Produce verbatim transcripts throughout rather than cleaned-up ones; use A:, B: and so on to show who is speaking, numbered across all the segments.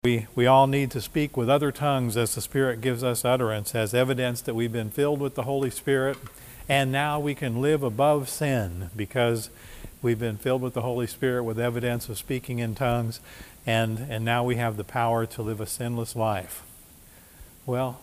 A: We, we all need to speak with other tongues as the Spirit gives us utterance, as evidence that we've been filled with the Holy Spirit, and now we can live above sin because we've been filled with the Holy Spirit with evidence of speaking in tongues, and, and now we have the power to live a sinless life. Well,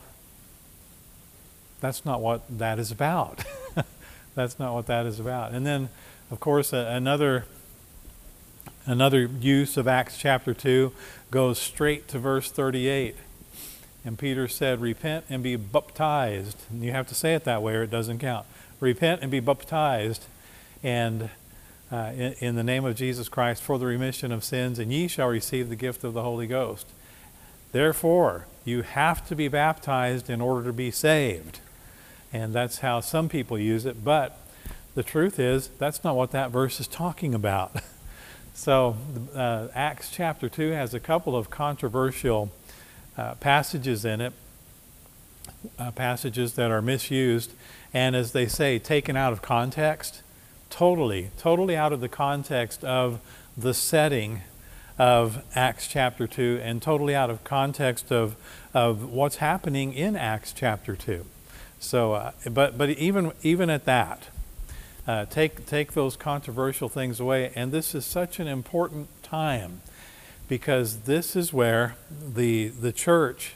A: that's not what that is about. That's not what that is about. And then, of course, uh, another another use of Acts chapter two goes straight to verse thirty-eight. And Peter said, repent and be baptized. And you have to say it that way or it doesn't count. Repent and be baptized and uh, in, in the name of Jesus Christ for the remission of sins, and ye shall receive the gift of the Holy Ghost. Therefore, you have to be baptized in order to be saved. And that's how some people use it. But the truth is, that's not what that verse is talking about. So uh, Acts chapter two has a couple of controversial uh, passages in it, uh, passages that are misused, and as they say, taken out of context, totally, totally out of the context of the setting of Acts chapter two, and totally out of context of, of what's happening in Acts chapter two. So, uh, but but even even at that, Uh, take take those controversial things away. And this is such an important time because this is where the the church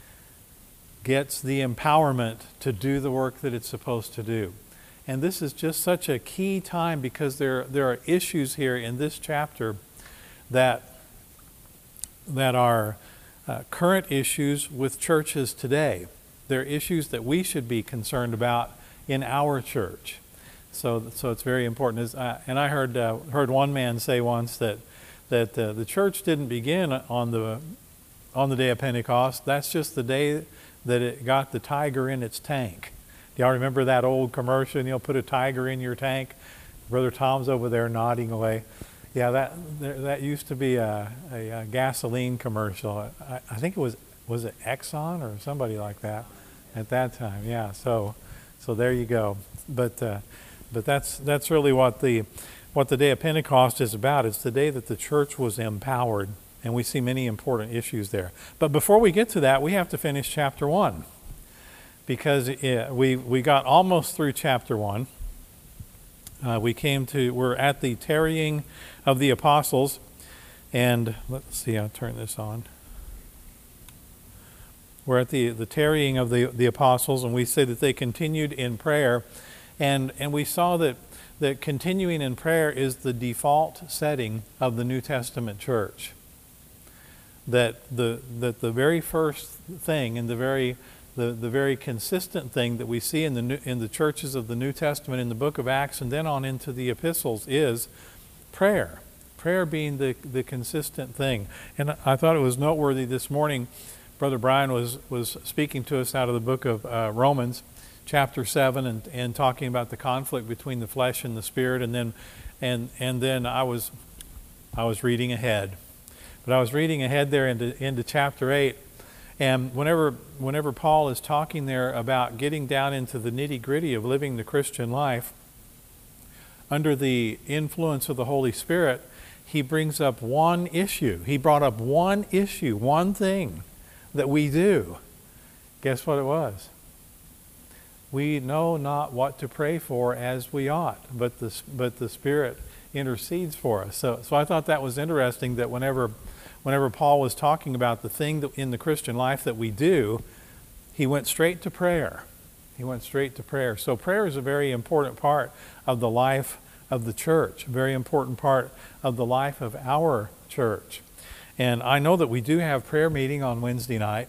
A: gets the empowerment to do the work that it's supposed to do. And this is just such a key time because there there are issues here in this chapter that that are uh, current issues with churches today. They're issues that we should be concerned about in our church. So, so it's very important. As, uh, and I heard uh, heard one man say once that that uh, the church didn't begin on the on the day of Pentecost. That's just the day that it got the tiger in its tank. Do y'all remember that old commercial? You'll put a tiger in your tank. Brother Tom's over there nodding away. Yeah, that that used to be a, a, a gasoline commercial. I, I think it was was it Exxon or somebody like that at that time. Yeah. So so there you go. But. Uh, But that's that's really what the what the day of Pentecost is about. It's the day that the church was empowered, and we see many important issues there. But before we get to that, we have to finish chapter one, because it, we we got almost through chapter one. Uh, we came to we're at the tarrying of the apostles, and let's see. I'll turn this on. We're at the the tarrying of the the apostles, and we say that they continued in prayer. And and we saw that, that continuing in prayer is the default setting of the New Testament church. That the that the very first thing and the very the, the very consistent thing that we see in the new, in the churches of the New Testament in the book of Acts and then on into the epistles is prayer. Prayer being the, the consistent thing. And I thought it was noteworthy this morning. Brother Brian was was speaking to us out of the book of uh, Romans. Chapter seven, and, and talking about the conflict between the flesh and the spirit, and then and and then I was I was reading ahead, but I was reading ahead there into into chapter eight, and whenever whenever Paul is talking there about getting down into the nitty gritty of living the Christian life under the influence of the Holy Spirit, he brings up one issue. He brought up one issue, one thing that we do. Guess what it was? We know not what to pray for as we ought, but the but the Spirit intercedes for us. So, so I thought that was interesting that whenever, whenever Paul was talking about the thing that in the Christian life that we do, he went straight to prayer. He went straight to prayer. So prayer is a very important part of the life of the church, a very important part of the life of our church. And I know that we do have prayer meeting on Wednesday night.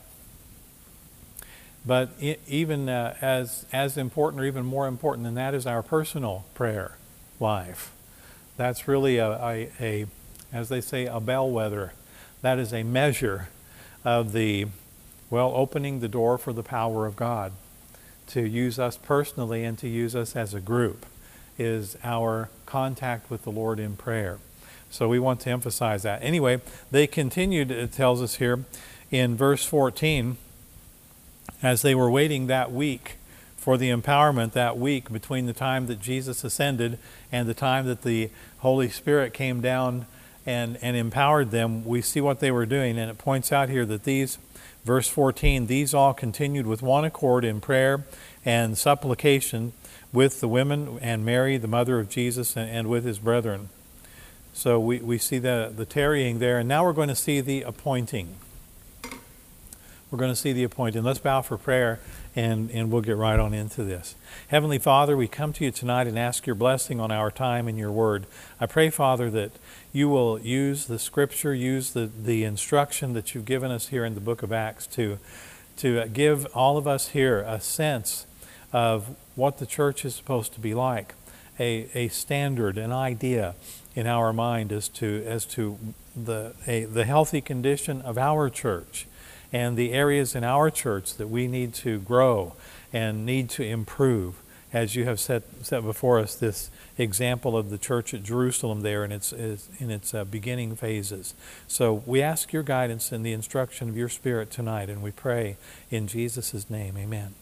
A: But it, even uh, as as important or even more important than that is our personal prayer life. That's really a, a, a, as they say, a bellwether. That is a measure of the, well, opening the door for the power of God to use us personally and to use us as a group is our contact with the Lord in prayer. So we want to emphasize that. Anyway, they continued, it tells us here in verse fourteen, as they were waiting that week for the empowerment, that week between the time that Jesus ascended and the time that the Holy Spirit came down and, and empowered them, we see what they were doing. And it points out here that these, verse fourteen, these all continued with one accord in prayer and supplication with the women and Mary, the mother of Jesus, and, and with his brethren. So we, we see the, the tarrying there. And now we're going to see the appointing. We're going to see the appointing. Let's bow for prayer, and, and we'll get right on into this. Heavenly Father, we come to you tonight and ask your blessing on our time and your word. I pray, Father, that you will use the scripture, use the, the instruction that you've given us here in the book of Acts to, to give all of us here a sense of what the church is supposed to be like, a, a standard, an idea in our mind as to, as to the, a, the healthy condition of our church, and the areas in our church that we need to grow and need to improve, as you have set, set before us this example of the church at Jerusalem there in its, in its uh, beginning phases. So we ask your guidance and the instruction of your Spirit tonight, and we pray in Jesus' name, amen.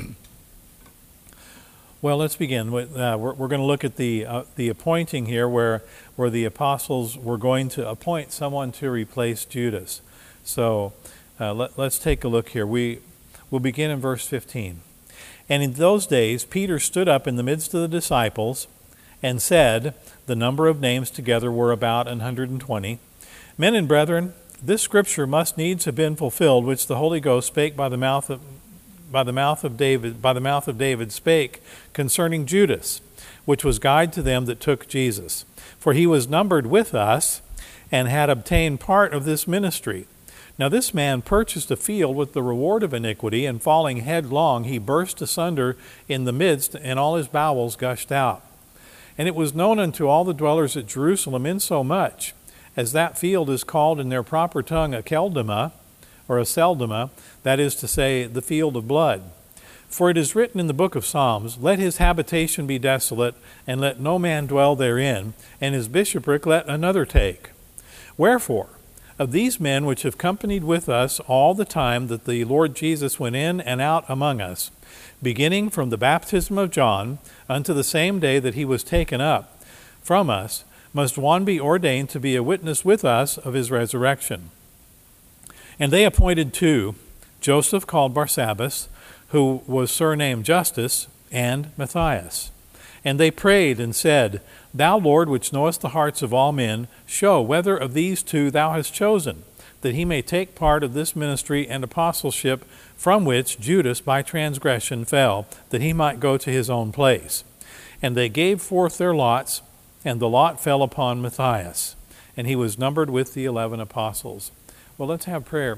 A: Well, let's begin. Uh, we're we're going to look at the uh, the appointing here, where where the apostles were going to appoint someone to replace Judas. So uh, let, let's take a look here. We will begin in verse fifteen. And in those days, Peter stood up in the midst of the disciples and said, the number of names together were about an hundred and twenty. Men and brethren, this scripture must needs have been fulfilled, which the Holy Ghost spake by the mouth of by the mouth of David, by the mouth of David spake concerning Judas, which was guide to them that took Jesus. For he was numbered with us, and had obtained part of this ministry. Now this man purchased a field with the reward of iniquity, and falling headlong, he burst asunder in the midst, and all his bowels gushed out. And it was known unto all the dwellers at Jerusalem, insomuch as that field is called in their proper tongue Akeldama, or Aceldama, that is to say, the field of blood. For it is written in the book of Psalms, let his habitation be desolate, and let no man dwell therein, and his bishopric let another take. Wherefore, of these men which have companied with us all the time that the Lord Jesus went in and out among us, beginning from the baptism of John unto the same day that he was taken up from us, must one be ordained to be a witness with us of his resurrection. And they appointed two, Joseph called Barsabbas, who was surnamed Justus, and Matthias. And they prayed and said, Thou, Lord, which knowest the hearts of all men, show whether of these two thou hast chosen, that he may take part of this ministry and apostleship, from which Judas by transgression fell, that he might go to his own place. And they gave forth their lots, and the lot fell upon Matthias, and he was numbered with the eleven apostles. Well, let's have prayer.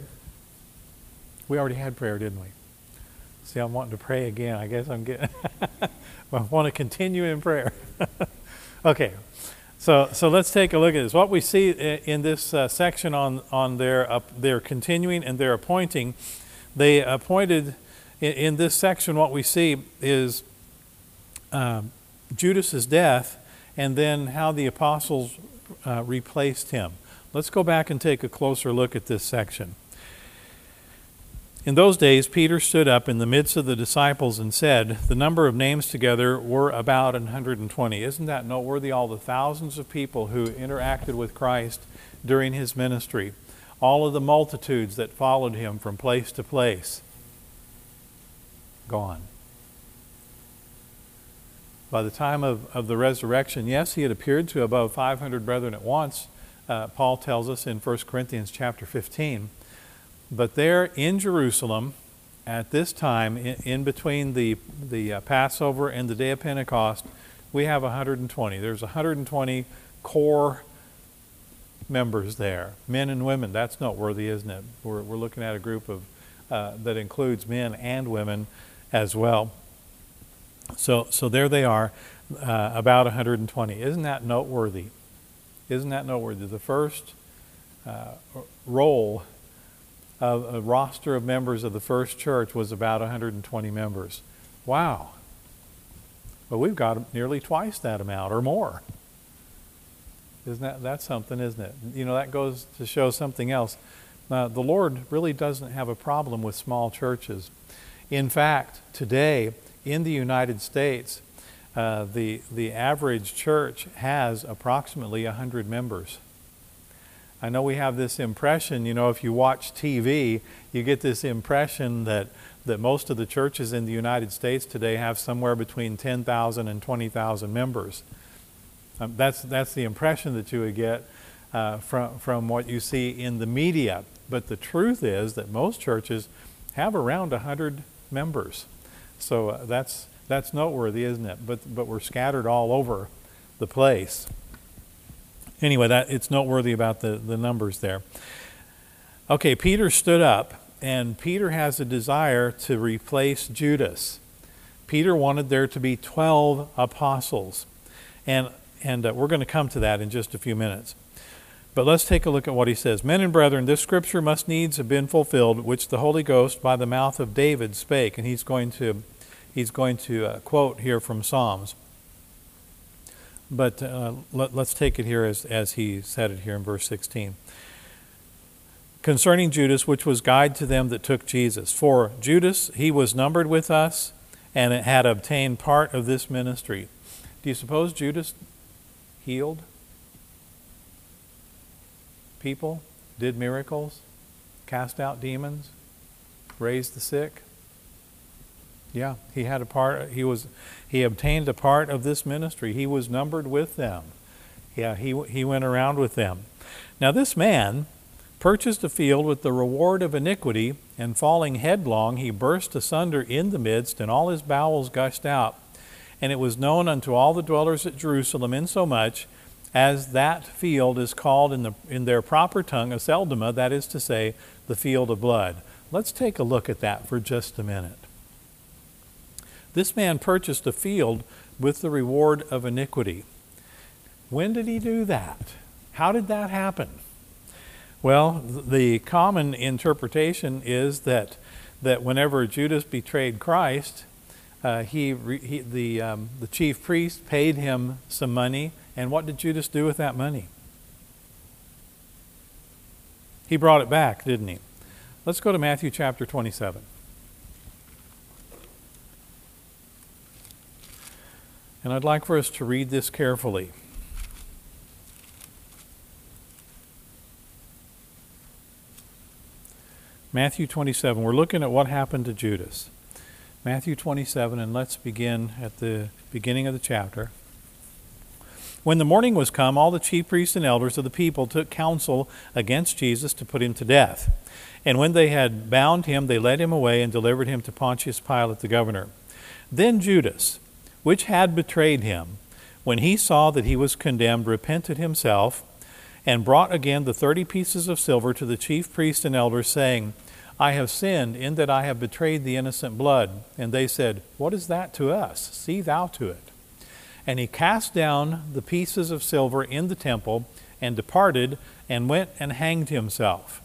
A: We already had prayer, didn't we? See, I'm wanting to pray again. I guess I'm getting... I want to continue in prayer. Okay, so so let's take a look at this. What we see in this uh, section on on their uh, their continuing and their appointing, they appointed in, in this section. What we see is um, Judas's death, and then how the apostles uh, replaced him. Let's go back and take a closer look at this section. In those days, Peter stood up in the midst of the disciples and said, the number of names together were about one hundred and twenty. Isn't that noteworthy? All the thousands of people who interacted with Christ during his ministry, all of the multitudes that followed him from place to place, gone. By the time of, of the resurrection, yes, he had appeared to above five hundred brethren at once, uh, Paul tells us in First Corinthians chapter fifteen. But there in Jerusalem, at this time, in, in between the, the uh, Passover and the day of Pentecost, we have one hundred and twenty. There's one hundred and twenty core members there, men and women. That's noteworthy, isn't it? We're, we're looking at a group of uh, that includes men and women as well. So, so there they are, uh, about one hundred and twenty. Isn't that noteworthy? Isn't that noteworthy? The first uh, roll of a roster of members of the first church was about one hundred and twenty members. Wow. Well, we've got nearly twice that amount or more. Isn't that that's something, isn't it? You know, that goes to show something else. Uh, the Lord really doesn't have a problem with small churches. In fact, today in the United States, uh, the the average church has approximately one hundred members. I know we have this impression, you know, if you watch T V, you get this impression that, that most of the churches in the United States today have somewhere between ten thousand and twenty thousand members. Um, that's, that's the impression that you would get uh, from, from what you see in the media. But the truth is that most churches have around one hundred members. So uh, that's, that's noteworthy, isn't it? But, but we're scattered all over the place. Anyway, that it's noteworthy about the, the numbers there. Okay, Peter stood up, and Peter has a desire to replace Judas. Peter wanted there to be twelve apostles. And, and uh, we're going to come to that in just a few minutes. But let's take a look at what he says. Men and brethren, this scripture must needs have been fulfilled, which the Holy Ghost by the mouth of David spake. And he's going to, he's going to uh, quote here from Psalms. But uh, let, let's take it here as, as he said it here in verse sixteen. Concerning Judas, which was guide to them that took Jesus. For Judas, he was numbered with us, and it had obtained part of this ministry. Do you suppose Judas healed people, did miracles, cast out demons, raised the sick? Yeah, he had a part. He was, he obtained a part of this ministry. He was numbered with them. Yeah, he he went around with them. Now this man purchased a field with the reward of iniquity, and falling headlong, he burst asunder in the midst, and all his bowels gushed out. And it was known unto all the dwellers at Jerusalem, insomuch as that field is called in the in their proper tongue Aceldama, that is to say, the field of blood. Let's take a look at that for just a minute. This man purchased a field with the reward of iniquity. When did he do that? How did that happen? Well, the common interpretation is that that whenever Judas betrayed Christ, uh, he, he the um, the chief priest paid him some money, and what did Judas do with that money? He brought it back, didn't he? Let's go to Matthew chapter twenty-seven. And I'd like for us to read this carefully. Matthew twenty-seven. We're looking at what happened to Judas. Matthew twenty-seven, and let's begin at the beginning of the chapter. When the morning was come, all the chief priests and elders of the people took counsel against Jesus to put him to death. And when they had bound him, they led him away and delivered him to Pontius Pilate the governor. Then Judas, which had betrayed him, when he saw that he was condemned, repented himself, and brought again the thirty pieces of silver to the chief priests and elders, saying, I have sinned in that I have betrayed the innocent blood. And they said, What is that to us? See thou to it. And he cast down the pieces of silver in the temple, and departed, and went and hanged himself.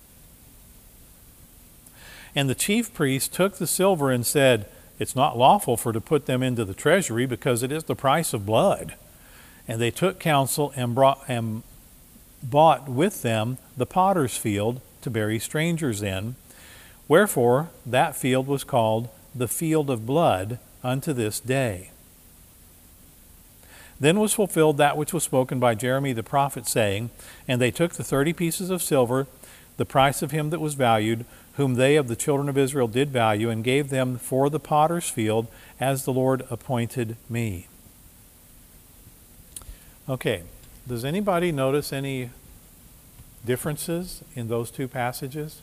A: And the chief priest took the silver and said, It's not lawful for to put them into the treasury, because it is the price of blood. And they took counsel and brought and bought with them the potter's field to bury strangers in. Wherefore that field was called the field of blood unto this day. Then was fulfilled that which was spoken by Jeremy the prophet, saying, And they took the thirty pieces of silver, the price of him that was valued, whom they of the children of Israel did value, and gave them for the potter's field, as the Lord appointed me. Okay, does anybody notice any differences in those two passages?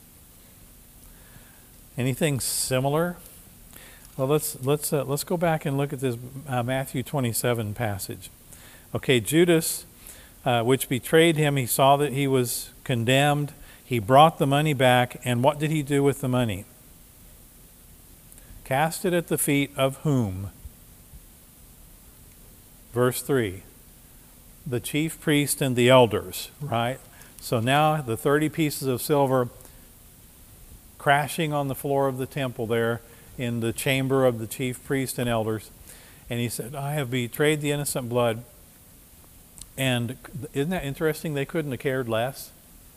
A: Anything similar? Well, let's let's uh, let's go back and look at this uh, Matthew twenty-seven passage. Okay, Judas, uh, which betrayed him, he saw that he was condemned. He brought the money back, and what did he do with the money? Cast it at the feet of whom? Verse three. The chief priest and the elders, right? So now the thirty pieces of silver crashing on the floor of the temple there in the chamber of the chief priest and elders. And he said, I have betrayed the innocent blood. And isn't that interesting? They couldn't have cared less.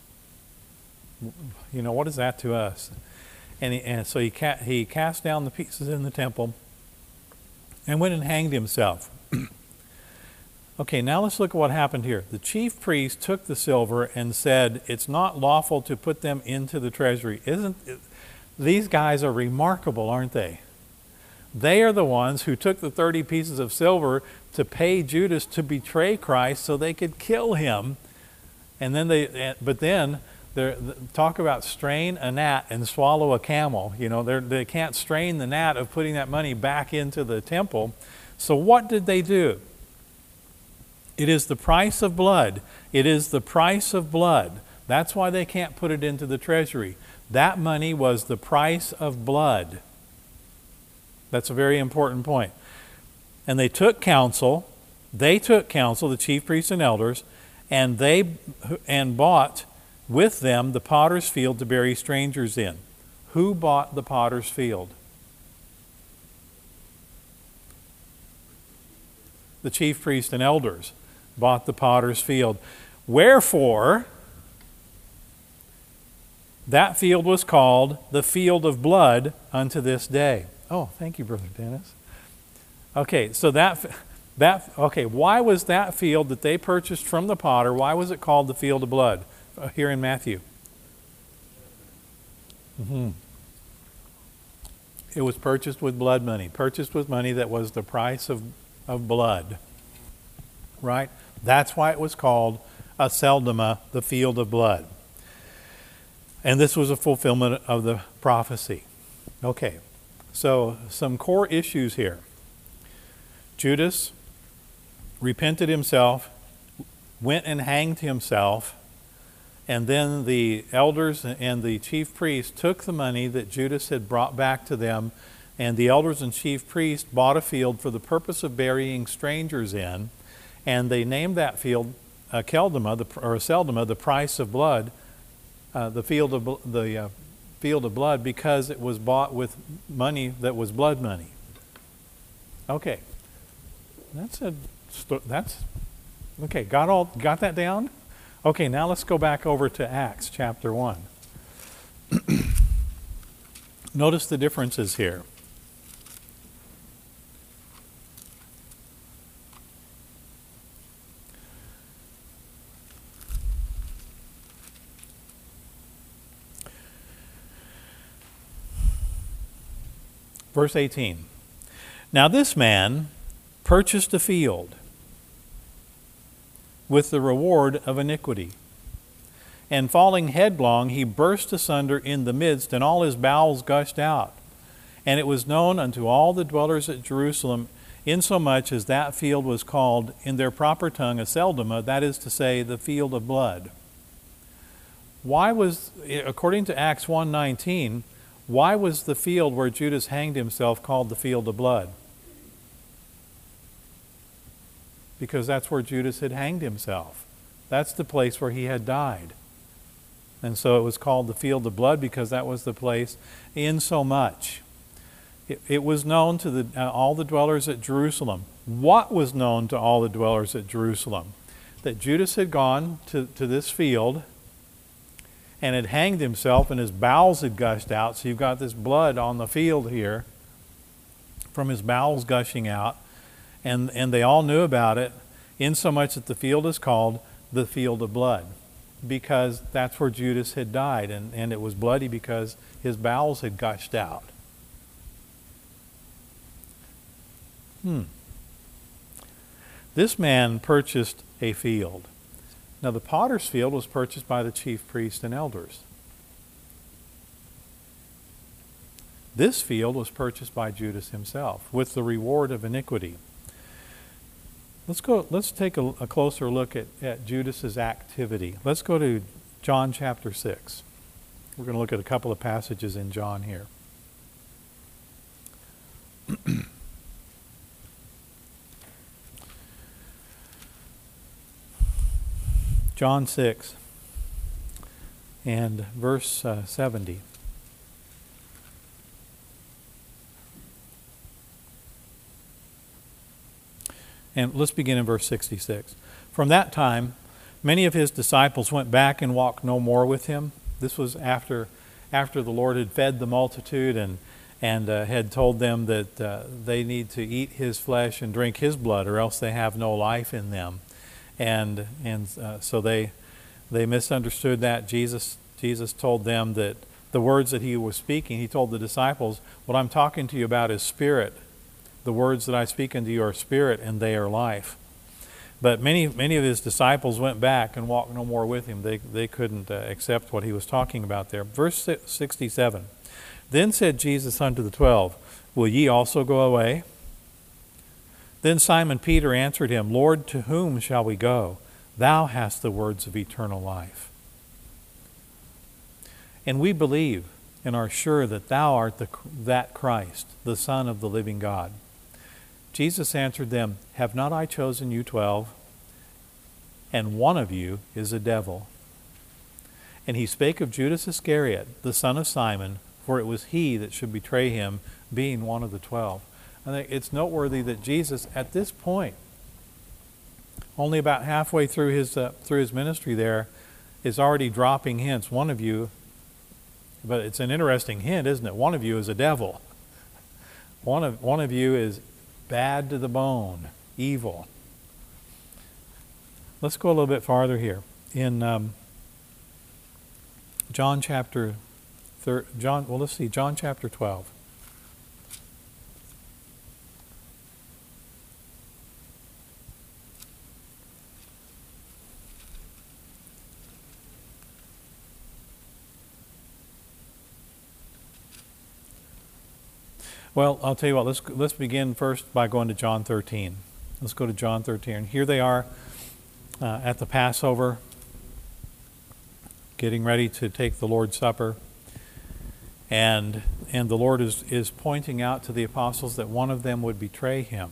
A: You know, what is that to us? And, he, and so he, ca- he cast down the pieces in the temple and went and hanged himself. Okay, now let's look at what happened here. The chief priest took the silver and said, it's not lawful to put them into the treasury. Isn't it, these guys are remarkable, aren't they? They are the ones who took the thirty pieces of silver to pay Judas to betray Christ so they could kill him. And then they, but then, talk about strain a gnat and swallow a camel. You know, they can't strain the gnat of putting that money back into the temple. So what did they do? It is the price of blood. It is the price of blood. That's why they can't put it into the treasury. That money was the price of blood. That's a very important point. And they took counsel. They took counsel, the chief priests and elders, and they and bought with them the potter's field to bury strangers in. Who bought the potter's field? The chief priests and elders bought the potter's field. Wherefore, that field was called the field of blood unto this day. Oh, thank you, Brother Dennis. Okay, so that, that, okay, why was that field that they purchased from the potter, why was it called the field of blood uh, here in Matthew? Mm-hmm. It was purchased with blood money, purchased with money that was the price of, of blood, right? That's why it was called Aceldama, the field of blood. And this was a fulfillment of the prophecy. Okay, so some core issues here. Judas repented himself, went and hanged himself, and then the elders and the chief priests took the money that Judas had brought back to them, and the elders and chief priests bought a field for the purpose of burying strangers in, and they named that field uh, Keldama, the, or Aceldama, the price of blood, uh, the field of the uh, field of blood, because it was bought with money that was blood money. Okay, that's a that's okay. Got all got that down? Okay, now let's go back over to Acts chapter one. Notice the differences here. Verse eighteen. Now this man purchased a field with the reward of iniquity. And falling headlong, he burst asunder in the midst, and all his bowels gushed out. And it was known unto all the dwellers at Jerusalem, insomuch as that field was called in their proper tongue Aceldama, that is to say, the field of blood. Why was, according to Acts one nineteen, why was the field where Judas hanged himself called the field of blood? Because that's where Judas had hanged himself. That's the place where he had died. And so it was called the field of blood because that was the place in so much. It, it was known to the, uh, all the dwellers at Jerusalem. What was known to all the dwellers at Jerusalem? That Judas had gone to, to this field and had hanged himself, and his bowels had gushed out. So you've got this blood on the field here from his bowels gushing out. And, and they all knew about it, insomuch that the field is called the field of blood, because that's where Judas had died, and, and it was bloody because his bowels had gushed out. Hmm. This man purchased a field. Now the potter's field was purchased by the chief priests and elders. This field was purchased by Judas himself with the reward of iniquity. Let's go. Let's take a, a closer look at, at Judas's activity. Let's go to John chapter six. We're going to look at a couple of passages in John here. John six and verse uh, seventy. And let's begin in verse sixty-six. From that time, many of his disciples went back and walked no more with him. This was after, after the Lord had fed the multitude and, and uh, had told them that uh, they need to eat his flesh and drink his blood, or else they have no life in them. And and uh, so they they misunderstood that. Jesus Jesus told them that the words that he was speaking, he told the disciples, what I'm talking to you about is spirit. The words that I speak unto you are spirit, and they are life. But many many of his disciples went back and walked no more with him. They they couldn't uh, accept what he was talking about there. Verse sixty-seven. Then said Jesus unto the twelve, will ye also go away? Then Simon Peter answered him, Lord, to whom shall we go? Thou hast the words of eternal life. And we believe and are sure that thou art the, that Christ, the Son of the living God. Jesus answered them, have not I chosen you twelve? And one of you is a devil. And he spake of Judas Iscariot, the son of Simon, for it was he that should betray him, being one of the twelve. I think it's noteworthy that Jesus, at this point, only about halfway through his uh, through his ministry there, is already dropping hints. One of you, but it's an interesting hint, isn't it? One of you is a devil. One of one of you is bad to the bone, evil. Let's go a little bit farther here. In um, John chapter thir- John, well, let's see, John chapter twelve. Well, I'll tell you what, let's let's begin first by going to John thirteen. Let's go to John thirteen. Here they are uh, at the Passover, getting ready to take the Lord's Supper. And and the Lord is, is pointing out to the apostles that one of them would betray him.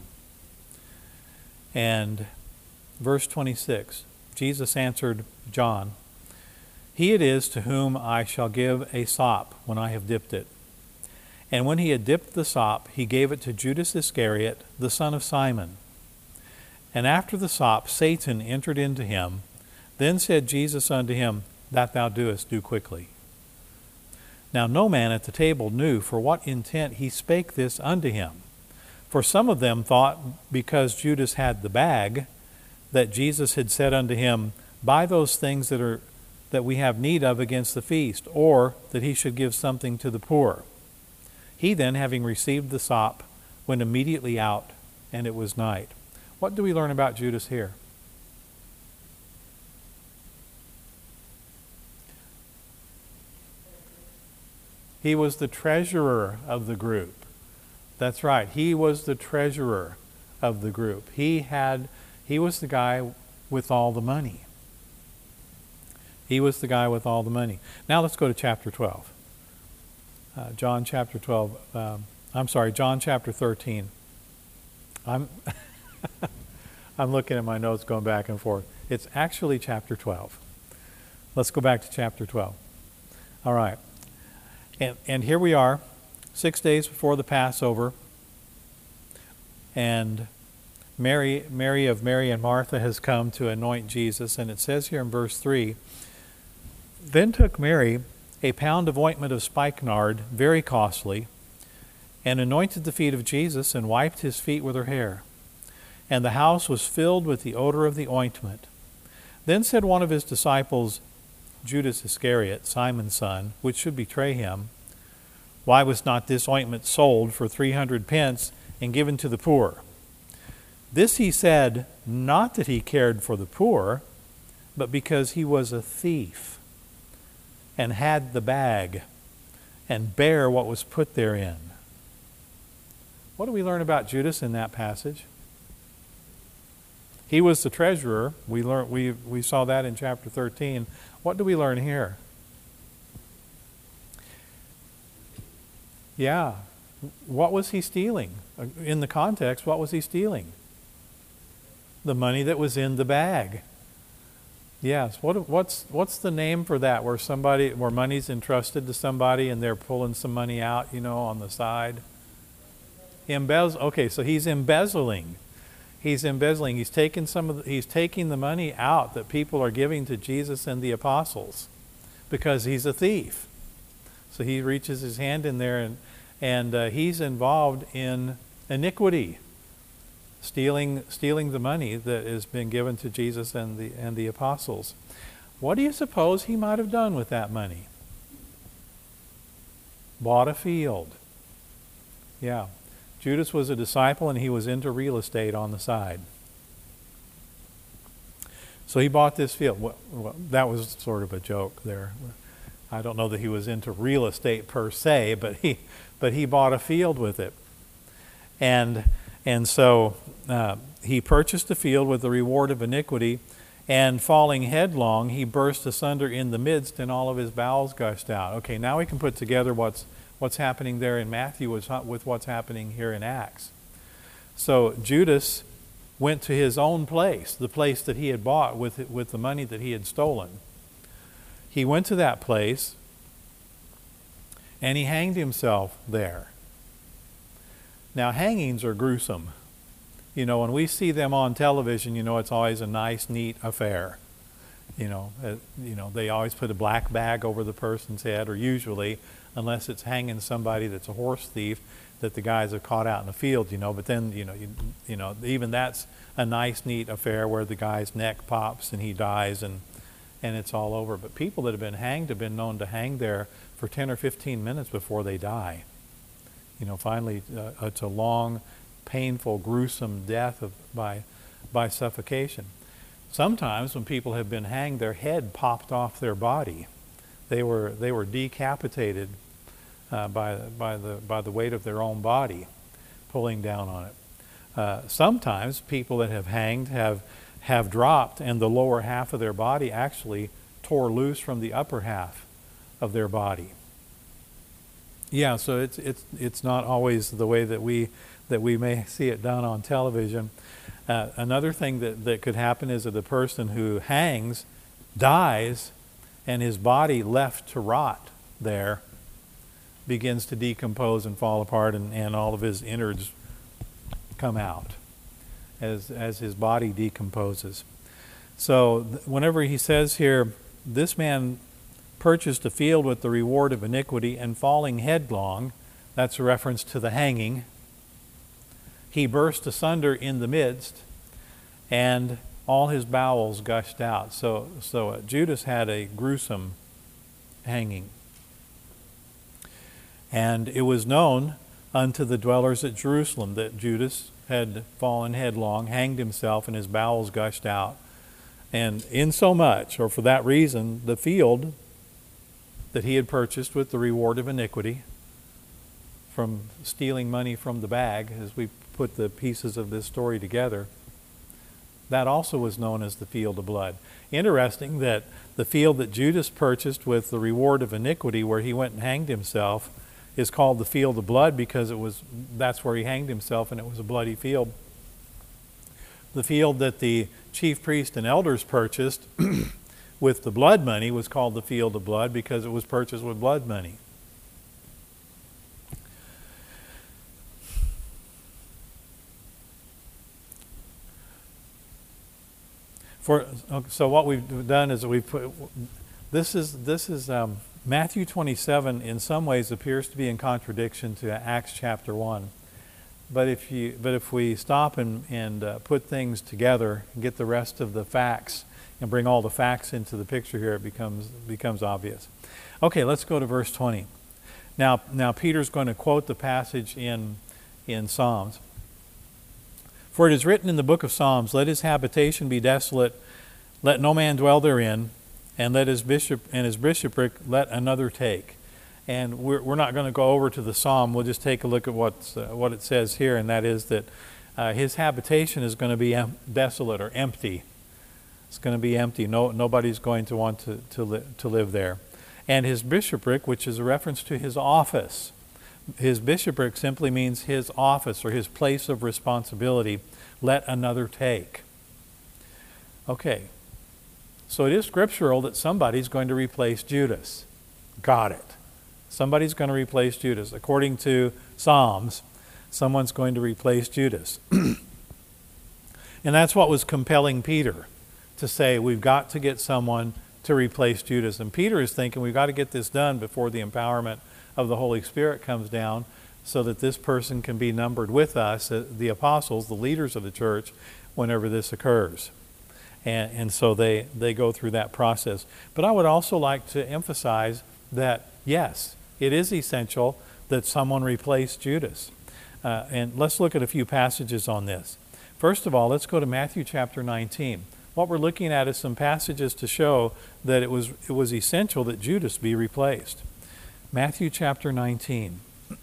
A: And verse twenty-six, Jesus answered John, he it is to whom I shall give a sop when I have dipped it. And when he had dipped the sop, he gave it to Judas Iscariot, the son of Simon. And after the sop, Satan entered into him. Then said Jesus unto him, that thou doest, do quickly. Now no man at the table knew for what intent he spake this unto him. For some of them thought, because Judas had the bag, that Jesus had said unto him, buy those things that are that we have need of against the feast, or that he should give something to the poor. He then, having received the sop, went immediately out, and it was night. What do we learn about Judas here? He was the treasurer of the group. That's right. He was the treasurer of the group. He had, he was the guy with all the money. He was the guy with all the money. Now let's go to chapter twelve. Uh, John chapter twelve. Um, I'm sorry, John chapter thirteen. I'm I'm looking at my notes going back and forth. It's actually chapter twelve. Let's go back to chapter twelve. All right. And and here we are, six days before the Passover. And Mary, Mary of Mary and Martha has come to anoint Jesus. And it says here in verse three, then took Mary a pound of ointment of spikenard, very costly, and anointed the feet of Jesus, and wiped his feet with her hair. And the house was filled with the odor of the ointment. Then said one of his disciples, Judas Iscariot, Simon's son, which should betray him, why was not this ointment sold for three hundred pence and given to the poor? This he said, not that he cared for the poor, but because he was a thief, and had the bag, and bare what was put therein. What do we learn about Judas in that passage? He was the treasurer. We learned we we saw that in chapter thirteen. What do we learn here? Yeah. What was he stealing? In the context, what was he stealing? The money that was in the bag. Yes. What what's what's the name for that? Where somebody where money's entrusted to somebody and they're pulling some money out, you know, on the side? Embezzle. Okay, so he's embezzling. He's embezzling. He's taking some of the, he's taking the money out that people are giving to Jesus and the apostles because he's a thief. So he reaches his hand in there and and uh, he's involved in iniquity, stealing stealing the money that has been given to Jesus and the and the apostles. What do you suppose he might have done with that money? Bought a field. Yeah. Judas was a disciple and he was into real estate on the side. So he bought this field. Well, well, that was sort of a joke there. I don't know that he was into real estate per se, but he but he bought a field with it. And and so uh, he purchased a field with the reward of iniquity, and falling headlong, he burst asunder in the midst, and all of his bowels gushed out. Okay, now we can put together what's what's happening there in Matthew with, with what's happening here in Acts. So Judas went to his own place, the place that he had bought with with the money that he had stolen. He went to that place, and he hanged himself there. Now, hangings are gruesome. You know, when we see them on television, you know, it's always a nice, neat affair. You know, uh, you know, they always put a black bag over the person's head, or usually, unless it's hanging somebody that's a horse thief that the guys have caught out in the field, you know. But then, you know, you, you know, even that's a nice, neat affair where the guy's neck pops and he dies and and it's all over. But people that have been hanged have been known to hang there for ten or fifteen minutes before they die. You know, finally, uh, it's a long, painful, gruesome death of, by by suffocation. Sometimes when people have been hanged, their head popped off their body. They were they were decapitated uh, by by the by the weight of their own body, pulling down on it. Uh, sometimes people that have hanged have have dropped, and the lower half of their body actually tore loose from the upper half of their body. Yeah, so it's it's it's not always the way that we that we may see it done on television. Uh, another thing that, that could happen is that the person who hangs dies, and his body left to rot there begins to decompose and fall apart, and, and all of his innards come out as as his body decomposes. So th- whenever he says here, this man purchased a field with the reward of iniquity, and falling headlong, that's a reference to the hanging, he burst asunder in the midst, and all his bowels gushed out. So, so uh, Judas had a gruesome hanging. And it was known unto the dwellers at Jerusalem that Judas had fallen headlong, hanged himself, and his bowels gushed out. And insomuch, or for that reason, the field that he had purchased with the reward of iniquity, from stealing money from the bag, as we put the pieces of this story together, that also was known as the field of blood. Interesting that the field that Judas purchased with the reward of iniquity, where he went and hanged himself, is called the field of blood because it was that's where he hanged himself, and it was a bloody field. The field that the chief priest and elders purchased with the blood money was called the field of blood because it was purchased with blood money. For so what we've done is we've put this is this is um, Matthew twenty-seven in some ways appears to be in contradiction to Acts chapter one. But if you but if we stop and and uh, put things together and get the rest of the facts and bring all the facts into the picture here, it becomes becomes obvious. Okay, let's go to verse twenty. Now now Peter's going to quote the passage in in Psalms. For it is written in the book of Psalms, let his habitation be desolate, let no man dwell therein, and let his bishop and his bishopric let another take. And we're we're not going to go over to the psalm. We'll just take a look at what's, uh, what it says here, and that is that uh, his habitation is going to be em- desolate or empty. It's going to be empty. No, nobody's going to want to to, li- to live there. And his bishopric, which is a reference to his office. His bishopric simply means his office or his place of responsibility. Let another take. Okay. So it is scriptural that somebody's going to replace Judas. Got it. Somebody's going to replace Judas. According to Psalms, someone's going to replace Judas. And that's what was compelling Peter to say, we've got to get someone to replace Judas. And Peter is thinking, we've got to get this done before the empowerment of the Holy Spirit comes down, so that this person can be numbered with us, uh, the apostles, the leaders of the church, whenever this occurs. And, and so they, they go through that process. But I would also like to emphasize that, yes, it is essential that someone replace Judas. Uh, and let's look at a few passages on this. First of all, let's go to Matthew chapter nineteen. What we're looking at is some passages to show that it was, it was essential that Judas be replaced. Matthew chapter nineteen.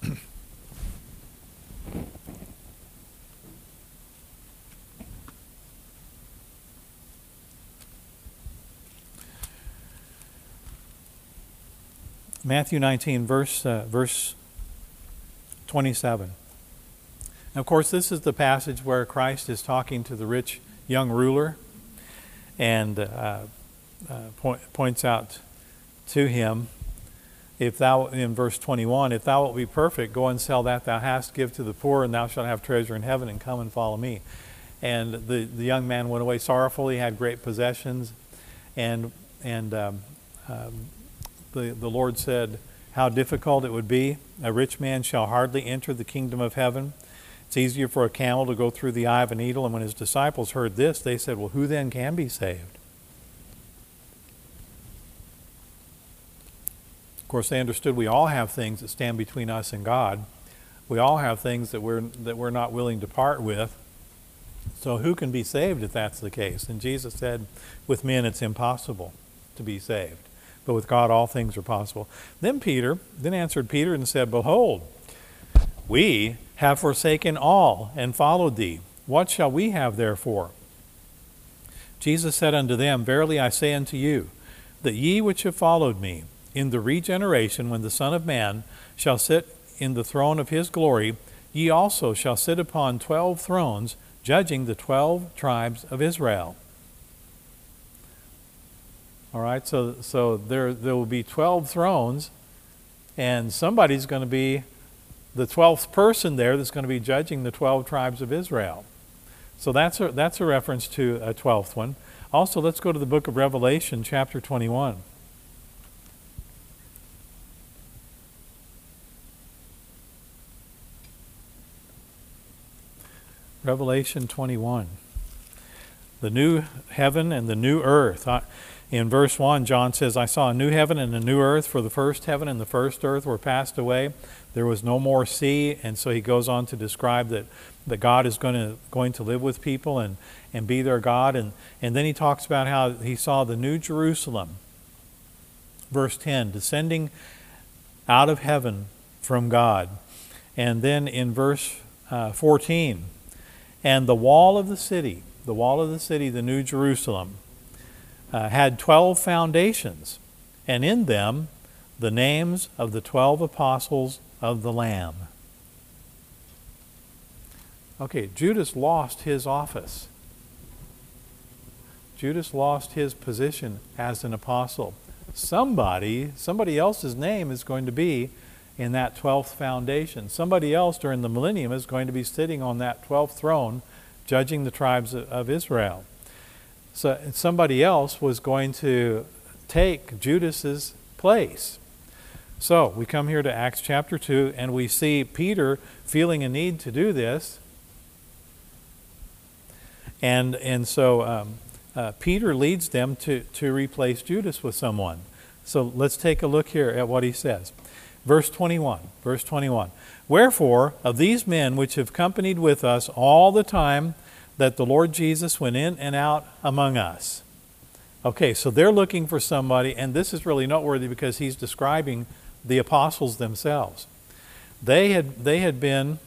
A: Matthew nineteen, verse, uh, verse twenty-seven. And of course, this is the passage where Christ is talking to the rich young ruler and uh, uh, point, points out to him, if thou, in verse twenty-one, if thou wilt be perfect, go and sell that thou hast, give to the poor, and thou shalt have treasure in heaven, and come and follow me. And the, the young man went away sorrowful. He had great possessions. And, and um, um, the, the Lord said how difficult it would be. A rich man shall hardly enter the kingdom of heaven. It's easier for a camel to go through the eye of a needle. And when his disciples heard this, they said, well, who then can be saved? Of course, they understood we all have things that stand between us and God. We all have things that we're, that we're not willing to part with. So who can be saved if that's the case? And Jesus said, with men it's impossible to be saved, but with God all things are possible. Then Peter, then answered Peter and said, behold, we have forsaken all and followed thee. What shall we have therefore? Jesus said unto them, verily I say unto you, that ye which have followed me, in the regeneration, when the Son of Man shall sit in the throne of his glory, ye also shall sit upon twelve thrones, judging the twelve tribes of Israel. All right, so so there there will be twelve thrones, and somebody's going to be the twelfth person there that's going to be judging the twelve tribes of Israel. So that's a, that's a reference to a twelfth one. Also, let's go to the book of Revelation, chapter twenty-one. Revelation twenty-one. The new heaven and the new earth. In verse one, John says, I saw a new heaven and a new earth, for the first heaven and the first earth were passed away. There was no more sea. And so he goes on to describe that, that God is going to, going to live with people and, and be their God. And, and then he talks about how he saw the new Jerusalem, verse ten, descending out of heaven from God. And then in verse uh, fourteen, and the wall of the city, the wall of the city, the new Jerusalem, uh, had twelve foundations, and in them the names of the twelve apostles of the Lamb. Okay, Judas lost his office. Judas lost his position as an apostle. Somebody, somebody else's name is going to be in that twelfth foundation. Somebody else during the millennium is going to be sitting on that twelfth throne, judging the tribes of Israel. So somebody else was going to take Judas's place. So we come here to Acts chapter two, and we see Peter feeling a need to do this. And and so um, uh, Peter leads them to, to replace Judas with someone. So let's take a look here at what he says. Verse twenty-one, verse twenty-one. Wherefore, of these men which have companied with us all the time that the Lord Jesus went in and out among us. Okay, so they're looking for somebody, and this is really noteworthy because he's describing the apostles themselves. They had, they had been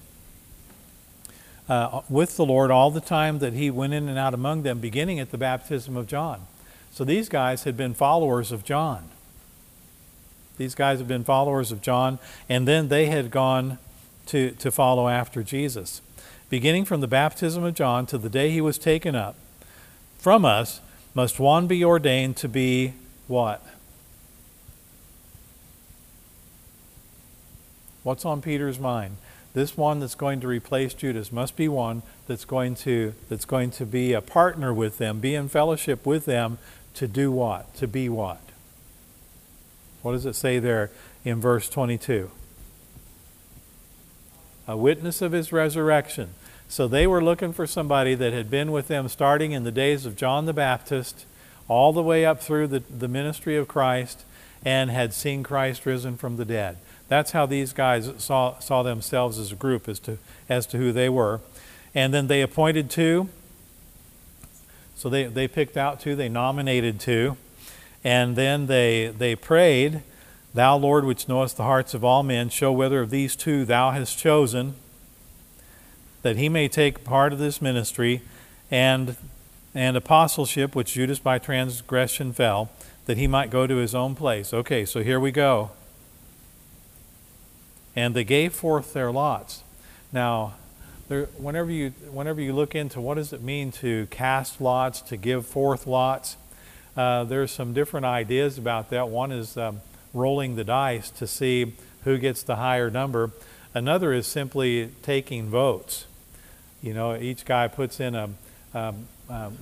A: uh, with the Lord all the time that he went in and out among them, beginning at the baptism of John. So these guys had been followers of John. These guys have been followers of John, and then they had gone to, to follow after Jesus. Beginning from the baptism of John to the day he was taken up from us, must one be ordained to be what? What's on Peter's mind? This one that's going to replace Judas must be one that's going to, that's going to be a partner with them, be in fellowship with them to do what? To be what? What does it say there in verse twenty-two? a witness of his resurrection. So they were looking for somebody that had been with them starting in the days of John the Baptist, all the way up through the, the ministry of Christ, and had seen Christ risen from the dead. That's how these guys saw saw themselves as a group, as to as to who they were. And then they appointed two. So they, they picked out two, they nominated two. And then they they prayed, Thou, Lord, which knowest the hearts of all men, show whether of these two thou hast chosen, that he may take part of this ministry, and and apostleship, which Judas by transgression fell, that he might go to his own place. Okay, so here we go. And they gave forth their lots. Now, there, whenever you whenever you look into what does it mean to cast lots, to give forth lots, uh, there's some different ideas about that. One is um, rolling the dice to see who gets the higher number. Another is simply taking votes. You know, each guy puts in a. Um, um,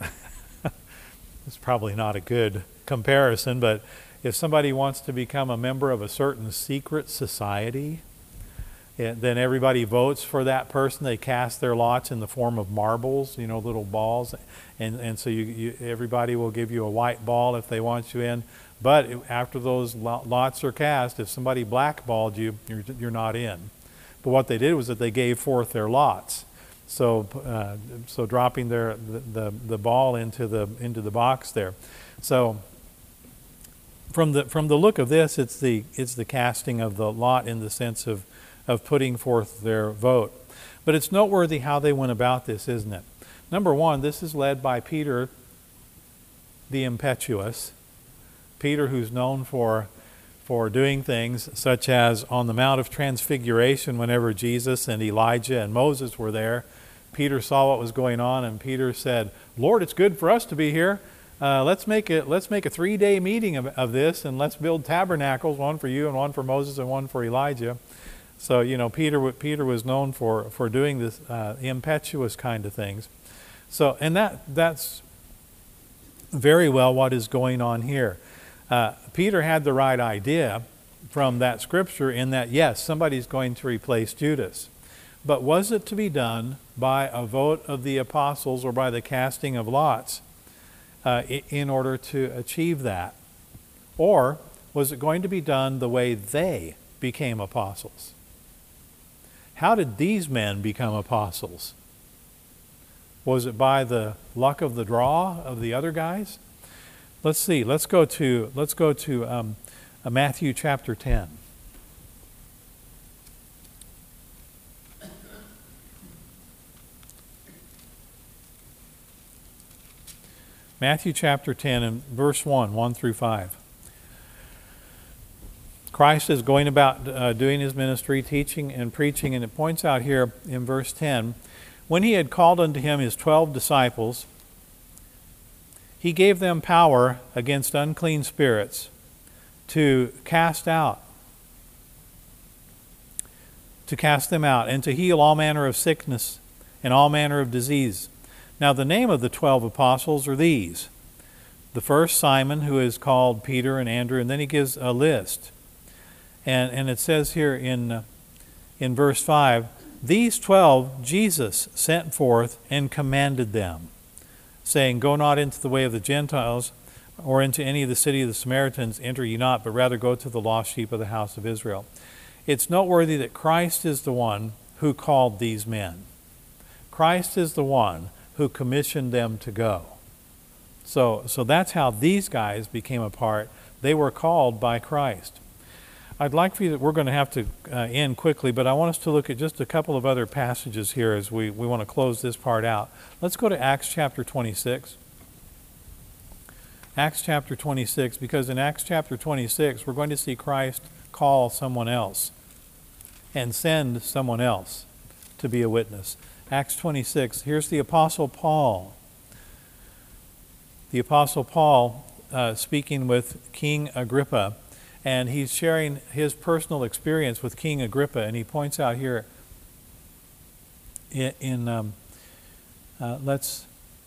A: it's probably not a good comparison, but if somebody wants to become a member of a certain secret society, it, then everybody votes for that person. They cast their lots in the form of marbles, you know, little balls, and and so you, you everybody will give you a white ball if they want you in. But after those lots are cast, if somebody blackballed you, you're you're not in. But what they did was that they gave forth their lots. So, uh, so dropping their the, the the ball into the into the box there. So, from the from the look of this, it's the it's the casting of the lot in the sense of of putting forth their vote. But it's noteworthy how they went about this, isn't it? Number one, this is led by Peter, the impetuous. Peter, who's known for for doing things such as on the Mount of Transfiguration, whenever Jesus and Elijah and Moses were there, Peter saw what was going on, and Peter said, "Lord, it's good for us to be here. Uh, let's make it. Let's make a three-day meeting of, of this, and let's build tabernacles, one for you, and one for Moses, and one for Elijah." So you know, Peter Peter was known for for doing this uh, impetuous kind of things. So, and that that's very well what is going on here. Uh, Peter had the right idea from that scripture in that, yes, somebody's going to replace Judas. But was it to be done by a vote of the apostles or by the casting of lots uh, in order to achieve that? Or was it going to be done the way they became apostles? How did these men become apostles? Was it by the luck of the draw of the other guys? Let's see. Let's go to let's go to um, uh, Matthew chapter ten. Matthew chapter ten and verse one, one through five. Christ is going about uh, doing his ministry, teaching and preaching, and it points out here in verse ten, when he had called unto him his twelve disciples, he gave them power against unclean spirits to cast out, to cast them out, and to heal all manner of sickness and all manner of disease. Now the name of the twelve apostles are these. The first, Simon, who is called Peter, and Andrew, and then he gives a list. And and it says here in uh, in verse five, these twelve Jesus sent forth and commanded them, saying, Go not into the way of the Gentiles, or into any of the city of the Samaritans enter ye not, but rather go to the lost sheep of the house of Israel. It's noteworthy that Christ is the one who called these men. Christ is the one who commissioned them to go. So, so that's how these guys became a part. They were called by Christ. I'd like for you, that we're going to have to uh, end quickly, but I want us to look at just a couple of other passages here as we, we want to close this part out. Let's go to Acts chapter twenty-six. Acts chapter twenty-six, because in Acts chapter twenty-six, we're going to see Christ call someone else and send someone else to be a witness. Acts twenty-six, here's the Apostle Paul. The Apostle Paul uh, speaking with King Agrippa. And he's sharing his personal experience with King Agrippa, and he points out here in, in um, uh, let's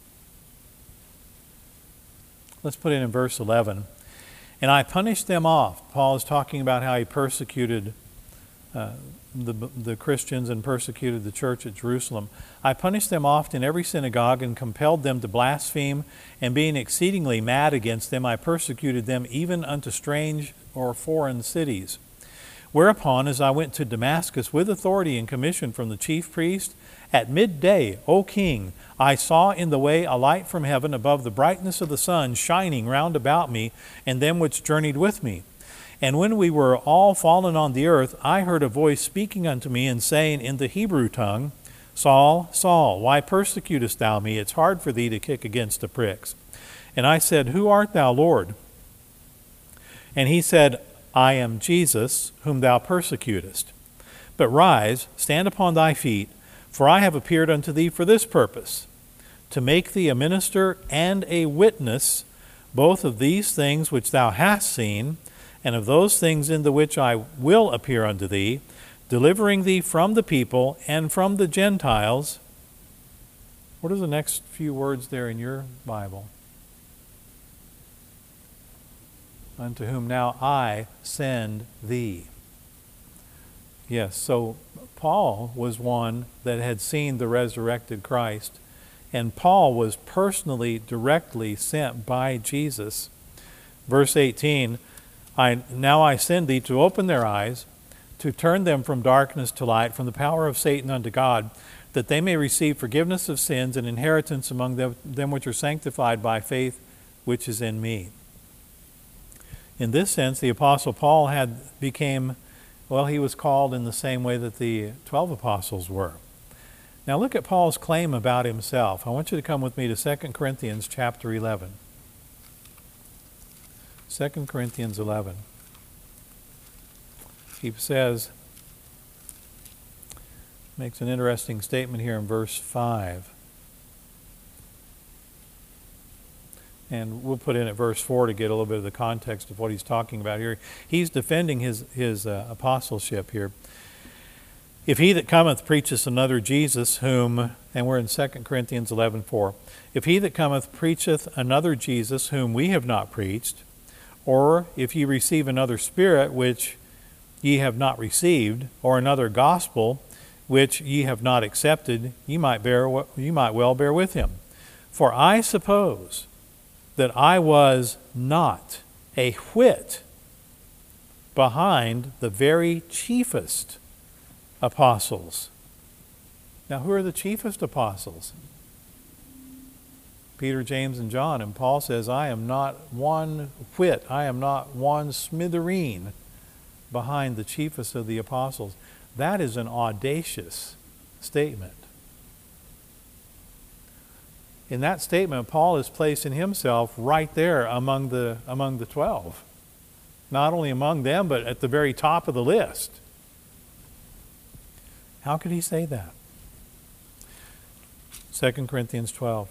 A: let's put it in verse eleven. And I punished them off. Paul is talking about how he persecuted uh, the, the Christians and persecuted the church at Jerusalem. I punished them oft in every synagogue and compelled them to blaspheme, and being exceedingly mad against them, I persecuted them even unto strange or foreign cities. Whereupon, as I went to Damascus with authority and commission from the chief priest, at midday, O king, I saw in the way a light from heaven above the brightness of the sun shining round about me and them which journeyed with me. And when we were all fallen on the earth, I heard a voice speaking unto me and saying in the Hebrew tongue, Saul, Saul, why persecutest thou me? It's hard for thee to kick against the pricks. And I said, Who art thou, Lord? And he said, I am Jesus, whom thou persecutest. But rise, stand upon thy feet, for I have appeared unto thee for this purpose, to make thee a minister and a witness, both of these things which thou hast seen, and of those things in the which I will appear unto thee, delivering thee from the people and from the Gentiles. What are the next few words there in your Bible? Unto whom now I send thee. Yes, so Paul was one that had seen the resurrected Christ, and Paul was personally, directly sent by Jesus. Verse eighteen, I, now I send thee to open their eyes, to turn them from darkness to light, from the power of Satan unto God, that they may receive forgiveness of sins and inheritance among them, them which are sanctified by faith which is in me. In this sense, the Apostle Paul had became, well, he was called in the same way that the twelve apostles were. Now look at Paul's claim about himself. I want you to come with me to Second Corinthians chapter eleven. Second Corinthians eleven. He says, makes an interesting statement here in verse five. And we'll put in at verse four to get a little bit of the context of what he's talking about here. He's defending his, his uh, apostleship here. If he that cometh preacheth another Jesus, whom, and we're in Second Corinthians eleven four, if he that cometh preacheth another Jesus, whom we have not preached, or if ye receive another spirit, which ye have not received, or another gospel, which ye have not accepted, ye might bear, ye might well bear with him. For I suppose that I was not a whit behind the very chiefest apostles. Now, who are the chiefest apostles? Peter, James, and John. And Paul says, I am not one whit, I am not one smithereen behind the chiefest of the apostles. That is an audacious statement. In that statement, Paul is placing himself right there among the among the twelve. Not only among them, but at the very top of the list. How could he say that? Second Corinthians twelve,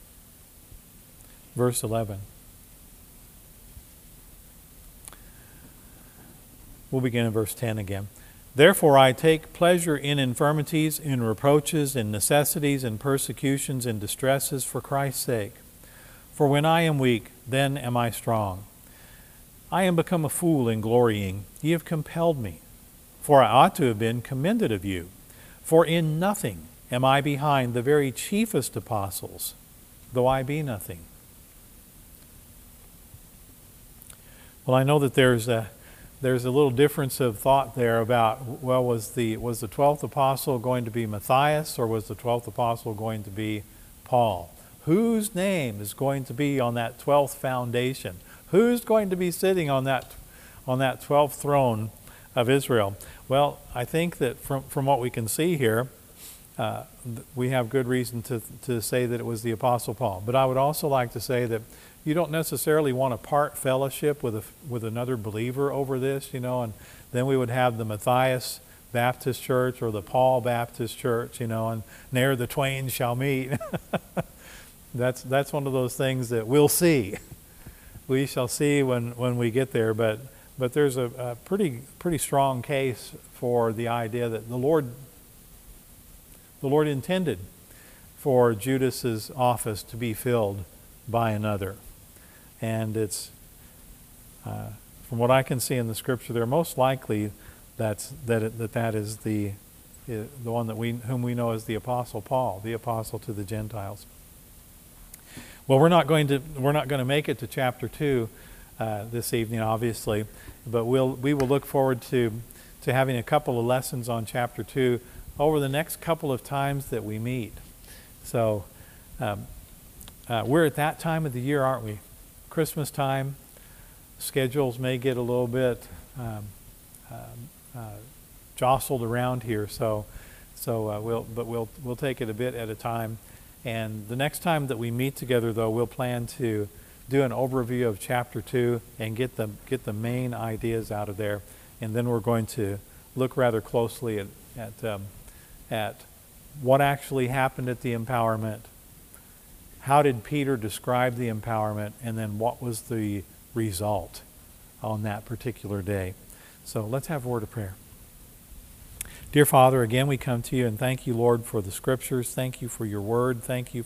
A: verse eleven. We'll begin in verse ten again. Therefore I take pleasure in infirmities, in reproaches, in necessities, in persecutions, in distresses for Christ's sake. For when I am weak, then am I strong. I am become a fool in glorying. Ye have compelled me. For I ought to have been commended of you. For in nothing am I behind the very chiefest apostles, though I be nothing. Well, I know that there's a There's a little difference of thought there about, well, was the was the twelfth apostle going to be Matthias, or was the twelfth apostle going to be Paul? Whose name is going to be on that twelfth foundation? Who's going to be sitting on that on that twelfth throne of Israel? Well, I think that from from what we can see here, uh, we have good reason to to say that it was the Apostle Paul. But I would also like to say that you don't necessarily want to part fellowship with a, with another believer over this, you know, and then we would have the Matthias Baptist Church or the Paul Baptist Church, you know, and ne'er the twain shall meet. that's that's one of those things that we'll see. We shall see when, when we get there, but but there's a, a pretty pretty strong case for the idea that the Lord the Lord intended for Judas's office to be filled by another. And it's, uh, from what I can see in the Scripture, there most likely that's that it, that that is the the one that we whom we know as the Apostle Paul, the apostle to the Gentiles. Well, we're not going to we're not going to make it to chapter two uh, this evening, obviously, but we'll we will look forward to to having a couple of lessons on chapter two over the next couple of times that we meet. So um, uh, we're at that time of the year, aren't we? Christmas time. Schedules may get a little bit um, uh, uh, jostled around here, so so uh, we'll but we'll we'll take it a bit at a time. And the next time that we meet together, though, we'll plan to do an overview of chapter two and get the get the main ideas out of there, and then we're going to look rather closely at at um, at what actually happened at the empowerment. How did Peter describe the empowerment, and then what was the result on that particular day? So let's have a word of prayer. Dear Father, again we come to you and thank you, Lord, for the Scriptures. Thank you for your word. Thank you